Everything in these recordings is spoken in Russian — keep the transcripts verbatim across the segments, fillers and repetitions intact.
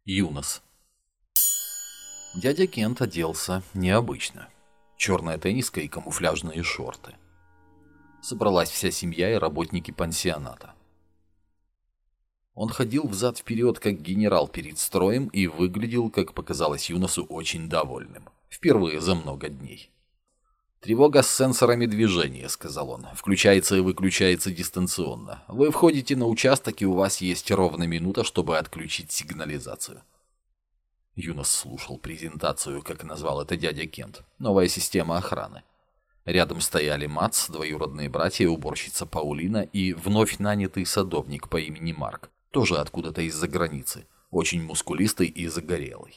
Юнос. Дядя Кент оделся необычно. Черная тенниска и камуфляжные шорты. Собралась вся семья и работники пансионата. Он ходил взад-вперед, как генерал перед строем, и выглядел, как показалось Юносу, очень довольным. Впервые за много дней. «Тревога с сенсорами движения», — сказал он. «Включается и выключается дистанционно. Вы входите на участок, и у вас есть ровно минута, чтобы отключить сигнализацию». Юнос слушал презентацию, как назвал это дядя Кент. Новая система охраны. Рядом стояли Мац, двоюродные братья, уборщица Паулина и вновь нанятый садовник по имени Марк, тоже откуда-то из-за границы, очень мускулистый и загорелый.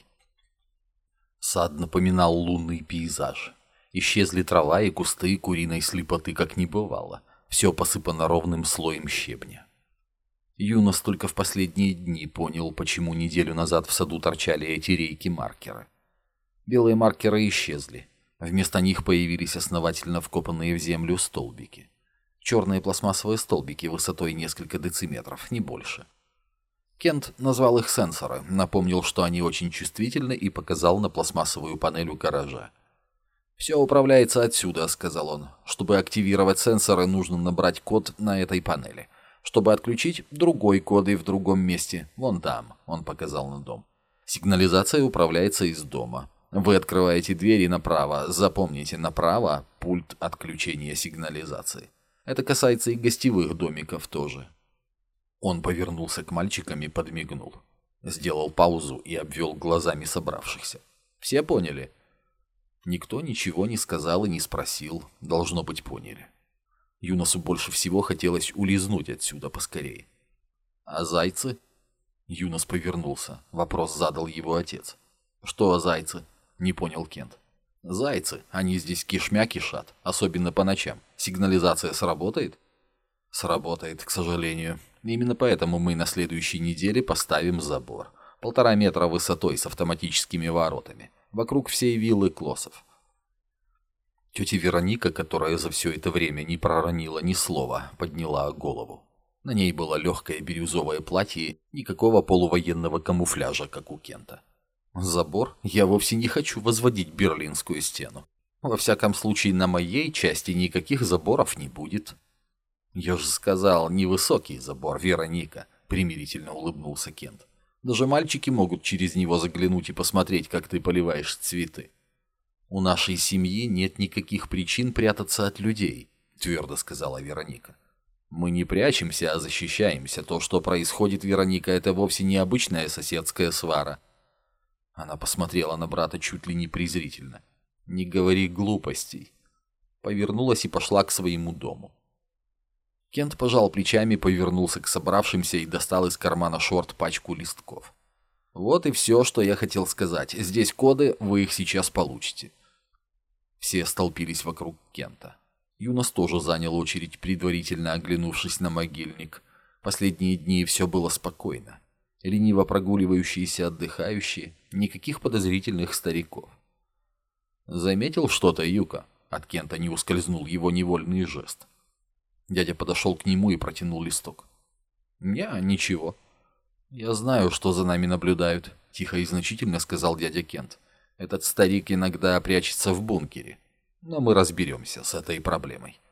Сад напоминал лунный пейзаж. Исчезли трава и кусты куриной слепоты, как не бывало. Все посыпано ровным слоем щебня. Юнос только в последние дни понял, почему неделю назад в саду торчали эти рейки-маркеры. Белые маркеры исчезли. Вместо них появились основательно вкопанные в землю столбики. Черные пластмассовые столбики высотой несколько дециметров, не больше. Кент назвал их сенсоры, напомнил, что они очень чувствительны, и показал на пластмассовую панель у гаража. «Все управляется отсюда», — сказал он. «Чтобы активировать сенсоры, нужно набрать код на этой панели. Чтобы отключить, другой код и в другом месте. Вон там», — он показал на дом. «Сигнализация управляется из дома. Вы открываете двери направо. Запомните, направо — пульт отключения сигнализации. Это касается и гостевых домиков тоже». Он повернулся к мальчикам и подмигнул. Сделал паузу и обвел глазами собравшихся. «Все поняли?» Никто ничего не сказал и не спросил. Должно быть, поняли. Юносу больше всего хотелось улизнуть отсюда поскорее. «А зайцы?» Юнос повернулся. Вопрос задал его отец. «Что зайцы?» — не понял Кент. «Зайцы. Они здесь кишмя кишат, особенно по ночам. Сигнализация сработает?» «Сработает, к сожалению. Именно поэтому мы на следующей неделе поставим забор. Полтора метра высотой с автоматическими воротами. Вокруг всей виллы Клоссов». Тетя Вероника, которая за все это время не проронила ни слова, подняла голову. На ней было легкое бирюзовое платье, никакого полувоенного камуфляжа, как у Кента. «Забор? Я вовсе не хочу возводить Берлинскую стену. Во всяком случае, на моей части никаких заборов не будет». «Я же сказал, невысокий забор, Вероника», — примирительно улыбнулся Кент. «Даже мальчики могут через него заглянуть и посмотреть, как ты поливаешь цветы». «У нашей семьи нет никаких причин прятаться от людей», — твердо сказала Вероника. «Мы не прячемся, а защищаемся. То, что происходит, Вероника, это вовсе не обычная соседская свара». Она посмотрела на брата чуть ли не презрительно. «Не говори глупостей». Повернулась и пошла к своему дому. Кент пожал плечами, повернулся к собравшимся и достал из кармана шорт пачку листков. «Вот и все, что я хотел сказать. Здесь коды, вы их сейчас получите». Все столпились вокруг Кента. Юнос тоже занял очередь, предварительно оглянувшись на могильник. Последние дни все было спокойно. Лениво прогуливающиеся отдыхающие, никаких подозрительных стариков. «Заметил что-то, Юка?» От Кента не ускользнул его невольный жест. Дядя подошел к нему и протянул листок. «Не, ничего». «Я знаю, что за нами наблюдают», — тихо и значительно сказал дядя Кент. «Этот старик иногда прячется в бункере. Но мы разберемся с этой проблемой».